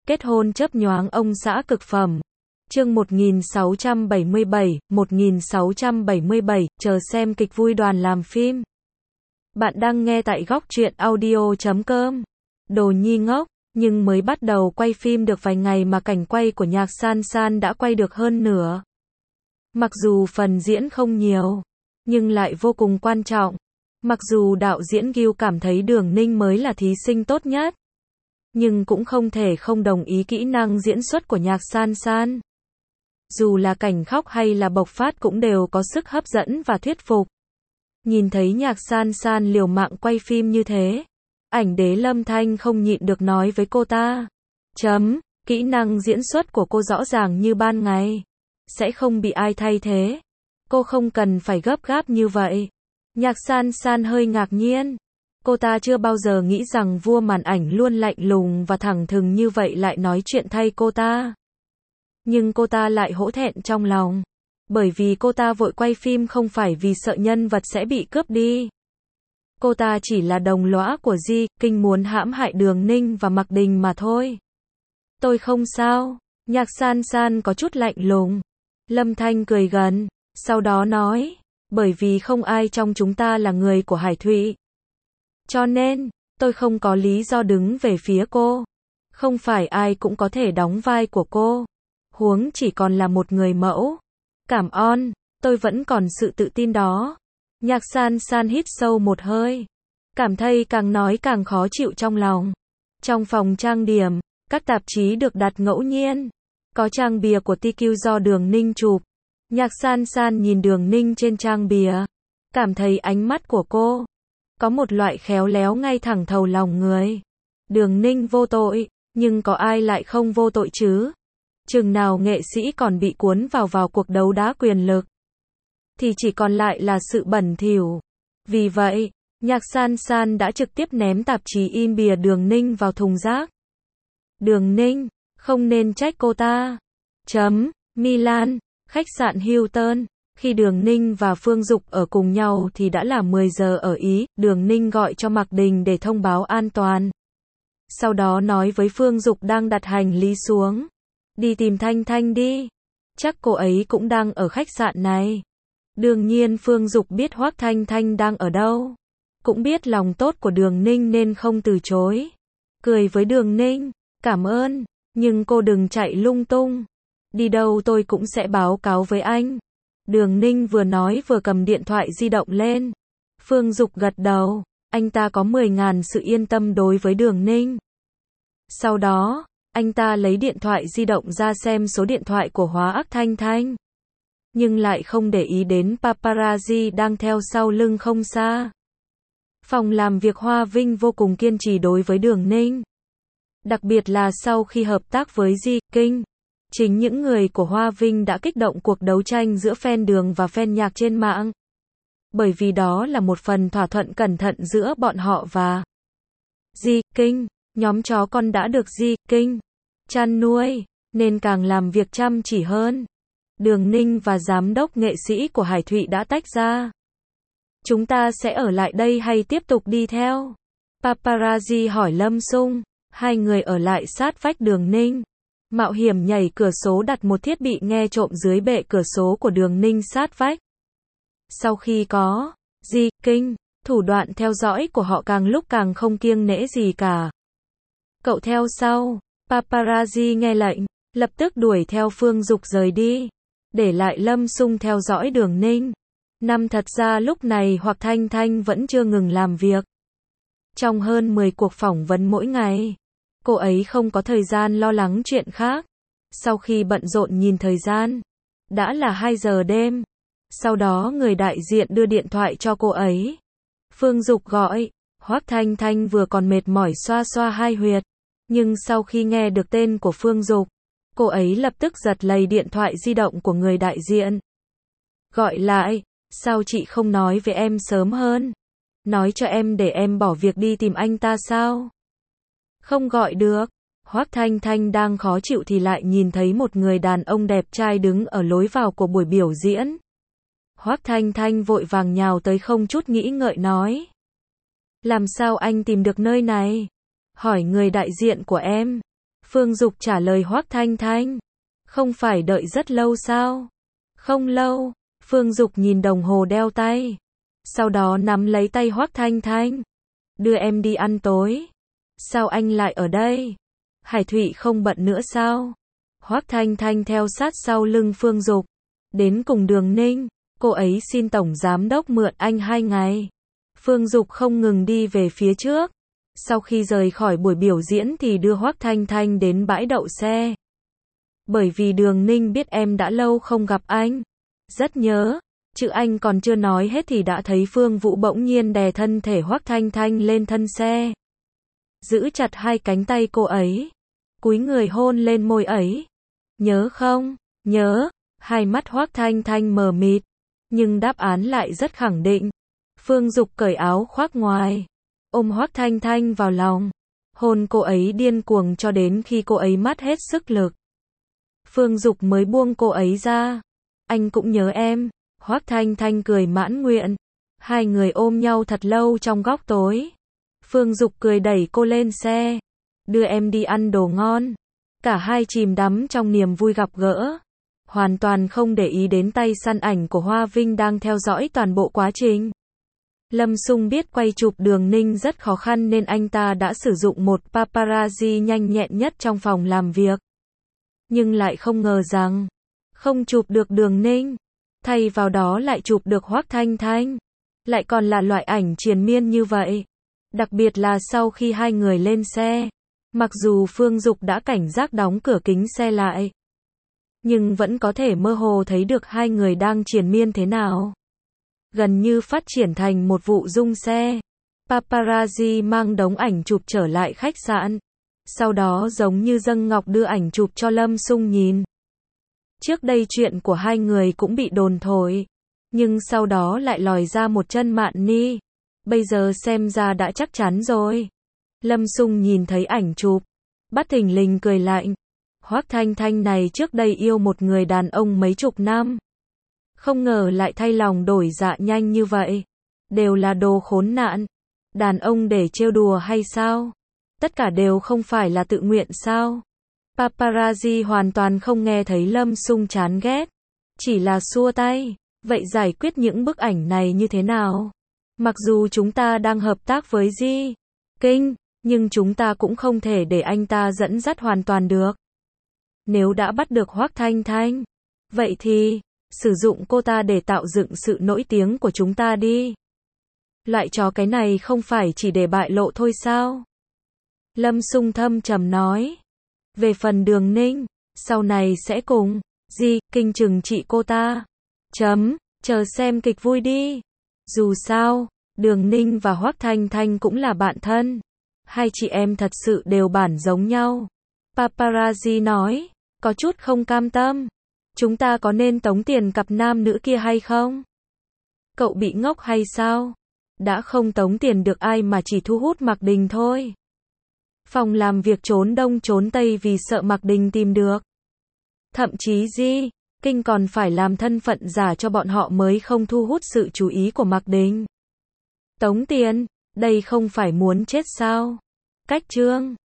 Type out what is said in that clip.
Kết hôn chớp nhoáng ông xã cực phẩm. Chương 1677, chờ xem kịch vui đoàn làm phim. Bạn đang nghe tại góc truyện audio.com. Đồ nhi ngốc, nhưng mới bắt đầu quay phim được vài ngày mà cảnh quay của Nhạc San San đã quay được hơn nửa. Mặc dù phần diễn không nhiều, nhưng lại vô cùng quan trọng. Mặc dù đạo diễn Gil cảm thấy Đường Ninh mới là thí sinh tốt nhất, nhưng cũng không thể không đồng ý kỹ năng diễn xuất của Nhạc San San. Dù là cảnh khóc hay là bộc phát cũng đều có sức hấp dẫn và thuyết phục. Nhìn thấy Nhạc San San liều mạng quay phim như thế, ảnh đế Lâm Thanh không nhịn được nói với cô ta. Kỹ năng diễn xuất của cô rõ ràng như ban ngày. Sẽ không bị ai thay thế. Cô không cần phải gấp gáp như vậy. Nhạc San San hơi ngạc nhiên. Cô ta chưa bao giờ nghĩ rằng vua màn ảnh luôn lạnh lùng và thẳng thừng như vậy lại nói chuyện thay cô ta. Nhưng cô ta lại hổ thẹn trong lòng. Bởi vì cô ta vội quay phim không phải vì sợ nhân vật sẽ bị cướp đi. Cô ta chỉ là đồng lõa của Di Kinh muốn hãm hại Đường Ninh và Mạc Đình mà thôi. Tôi không sao. Nhạc San San có chút lạnh lùng. Lâm Thanh cười gần, sau đó nói, bởi vì không ai trong chúng ta là người của Hải Thụy. Cho nên, tôi không có lý do đứng về phía cô. Không phải ai cũng có thể đóng vai của cô. Huống chỉ còn là một người mẫu. Cảm ơn, tôi vẫn còn sự tự tin đó. Nhạc San San hít sâu một hơi. Cảm thấy càng nói càng khó chịu trong lòng. Trong phòng trang điểm, các tạp chí được đặt ngẫu nhiên. Có trang bìa của TQ do Đường Ninh chụp. Nhạc San San nhìn Đường Ninh trên trang bìa. Cảm thấy ánh mắt của cô có một loại khéo léo ngay thẳng thầu lòng người. Đường Ninh vô tội, nhưng có ai lại không vô tội chứ? Chừng nào nghệ sĩ còn bị cuốn vào cuộc đấu đá quyền lực, thì chỉ còn lại là sự bẩn thỉu. Vì vậy, Nhạc San San đã trực tiếp ném tạp chí in bìa Đường Ninh vào thùng rác. Đường Ninh, không nên trách cô ta. Milan, khách sạn Hilton. Khi Đường Ninh và Phương Dục ở cùng nhau thì đã là 10 giờ ở Ý. Đường Ninh gọi cho Mạc Đình để thông báo an toàn. Sau đó nói với Phương Dục đang đặt hành lý xuống. Đi tìm Thanh Thanh đi. Chắc cô ấy cũng đang ở khách sạn này. Đương nhiên Phương Dục biết Hoắc Thanh Thanh đang ở đâu. Cũng biết lòng tốt của Đường Ninh nên không từ chối. Cười với Đường Ninh, cảm ơn, nhưng cô đừng chạy lung tung. Đi đâu tôi cũng sẽ báo cáo với anh. Đường Ninh vừa nói vừa cầm điện thoại di động lên. Phương Dục gật đầu, anh ta có 10.000 sự yên tâm đối với Đường Ninh. Sau đó, anh ta lấy điện thoại di động ra xem số điện thoại của Hoắc Thanh Thanh. Nhưng lại không để ý đến paparazzi đang theo sau lưng không xa. Phòng làm việc Hoa Vinh vô cùng kiên trì đối với Đường Ninh. Đặc biệt là sau khi hợp tác với Di Kinh. Chính những người của Hoa Vinh đã kích động cuộc đấu tranh giữa fan Đường và fan Nhạc trên mạng. Bởi vì đó là một phần thỏa thuận cẩn thận giữa bọn họ và Di Kinh. Nhóm chó con đã được Di Kinh chăn nuôi, nên càng làm việc chăm chỉ hơn. Đường Ninh và giám đốc nghệ sĩ của Hải Thụy đã tách ra. Chúng ta sẽ ở lại đây hay tiếp tục đi theo? Paparazzi hỏi Lâm Sung. Hai người ở lại sát vách Đường Ninh. Mạo hiểm nhảy cửa sổ đặt một thiết bị nghe trộm dưới bệ cửa sổ của Đường Ninh sát vách. Sau khi có Di Kinh, thủ đoạn theo dõi của họ càng lúc càng không kiêng nể gì cả. Cậu theo sau. Paparazzi nghe lệnh, lập tức đuổi theo Phương Dục rời đi. Để lại Lâm Sung theo dõi Đường Ninh. Thật ra lúc này Hoắc Thanh Thanh vẫn chưa ngừng làm việc. Trong hơn 10 cuộc phỏng vấn mỗi ngày, cô ấy không có thời gian lo lắng chuyện khác. Sau khi bận rộn nhìn thời gian, đã là 2 giờ đêm. Sau đó người đại diện đưa điện thoại cho cô ấy. Phương Dục gọi, Hoắc Thanh Thanh vừa còn mệt mỏi xoa xoa hai huyệt. Nhưng sau khi nghe được tên của Phương Dục, cô ấy lập tức giật lấy điện thoại di động của người đại diện. Gọi lại, sao chị không nói với em sớm hơn? Nói cho em để em bỏ việc đi tìm anh ta sao? Không gọi được. Hoắc Thanh Thanh đang khó chịu thì lại nhìn thấy một người đàn ông đẹp trai đứng ở lối vào của buổi biểu diễn. Hoắc Thanh Thanh vội vàng nhào tới không chút nghĩ ngợi nói. Làm sao anh tìm được nơi này? Hỏi người đại diện của em. Phương Dục trả lời Hoắc Thanh Thanh. Không phải đợi rất lâu sao? Không lâu. Phương Dục nhìn đồng hồ đeo tay. Sau đó nắm lấy tay Hoắc Thanh Thanh. Đưa em đi ăn tối. Sao anh lại ở đây? Hải Thụy không bận nữa sao? Hoắc Thanh Thanh theo sát sau lưng Phương Dục. Đến cùng Đường Ninh, cô ấy xin tổng giám đốc mượn anh 2 ngày. Phương Dục không ngừng đi về phía trước. Sau khi rời khỏi buổi biểu diễn thì đưa Hoắc Thanh Thanh đến bãi đậu xe. Bởi vì Đường Ninh biết em đã lâu không gặp anh. Rất nhớ. Chữ anh còn chưa nói hết thì đã thấy Phương Vũ bỗng nhiên đè thân thể Hoắc Thanh Thanh lên thân xe. Giữ chặt hai cánh tay cô ấy. Cúi người hôn lên môi ấy. Nhớ không? Nhớ. Hai mắt Hoắc Thanh Thanh mờ mịt. Nhưng đáp án lại rất khẳng định. Phương Dục cởi áo khoác ngoài. Ôm Hoắc Thanh Thanh vào lòng. Hôn cô ấy điên cuồng cho đến khi cô ấy mất hết sức lực. Phương Dục mới buông cô ấy ra. Anh cũng nhớ em. Hoắc Thanh Thanh cười mãn nguyện. Hai người ôm nhau thật lâu trong góc tối. Phương Dục cười đẩy cô lên xe. Đưa em đi ăn đồ ngon. Cả hai chìm đắm trong niềm vui gặp gỡ. Hoàn toàn không để ý đến tay săn ảnh của Hoa Vinh đang theo dõi toàn bộ quá trình. Lâm Sung biết quay chụp Đường Ninh rất khó khăn nên anh ta đã sử dụng một paparazzi nhanh nhẹn nhất trong phòng làm việc. Nhưng lại không ngờ rằng, không chụp được Đường Ninh. Thay vào đó lại chụp được Hoắc Thanh Thanh. Lại còn là loại ảnh triền miên như vậy. Đặc biệt là sau khi hai người lên xe. Mặc dù Phương Dục đã cảnh giác đóng cửa kính xe lại. Nhưng vẫn có thể mơ hồ thấy được hai người đang triền miên thế nào. Gần như phát triển thành một vụ rung xe. Paparazzi mang đống ảnh chụp trở lại khách sạn. Sau đó giống như dâng ngọc đưa ảnh chụp cho Lâm Sung nhìn. Trước đây chuyện của hai người cũng bị đồn thổi. Nhưng sau đó lại lòi ra một chân mạn ni. Bây giờ xem ra đã chắc chắn rồi. Lâm Sung nhìn thấy ảnh chụp. Bất thình lình cười lạnh. Hoắc Thanh Thanh này trước đây yêu một người đàn ông mấy chục năm. Không ngờ lại thay lòng đổi dạ nhanh như vậy. Đều là đồ khốn nạn. Đàn ông để trêu đùa hay sao? Tất cả đều không phải là tự nguyện sao? Paparazzi hoàn toàn không nghe thấy Lâm Sung chán ghét. Chỉ là xua tay. Vậy giải quyết những bức ảnh này như thế nào? Mặc dù chúng ta đang hợp tác với Di Kinh, nhưng chúng ta cũng không thể để anh ta dẫn dắt hoàn toàn được. Nếu đã bắt được Hoắc Thanh Thanh, vậy thì sử dụng cô ta để tạo dựng sự nổi tiếng của chúng ta đi. Loại trò cái này không phải chỉ để bại lộ thôi sao? Lâm Sung thâm trầm nói. Về phần Đường Ninh, sau này sẽ cùng Di Kinh trừng trị cô ta. Chờ xem kịch vui đi. Dù sao, Đường Ninh và Hoắc Thanh Thanh cũng là bạn thân. Hai chị em thật sự đều bản giống nhau. Paparazzi nói, có chút không cam tâm. Chúng ta có nên tống tiền cặp nam nữ kia hay không? Cậu bị ngốc hay sao? Đã không tống tiền được ai mà chỉ thu hút Mạc Đình thôi. Phòng làm việc trốn đông trốn tây vì sợ Mạc Đình tìm được. Thậm chí Di Kinh còn phải làm thân phận giả cho bọn họ mới không thu hút sự chú ý của Mạc Đình. Tống tiền, đây không phải muốn chết sao? Cách chương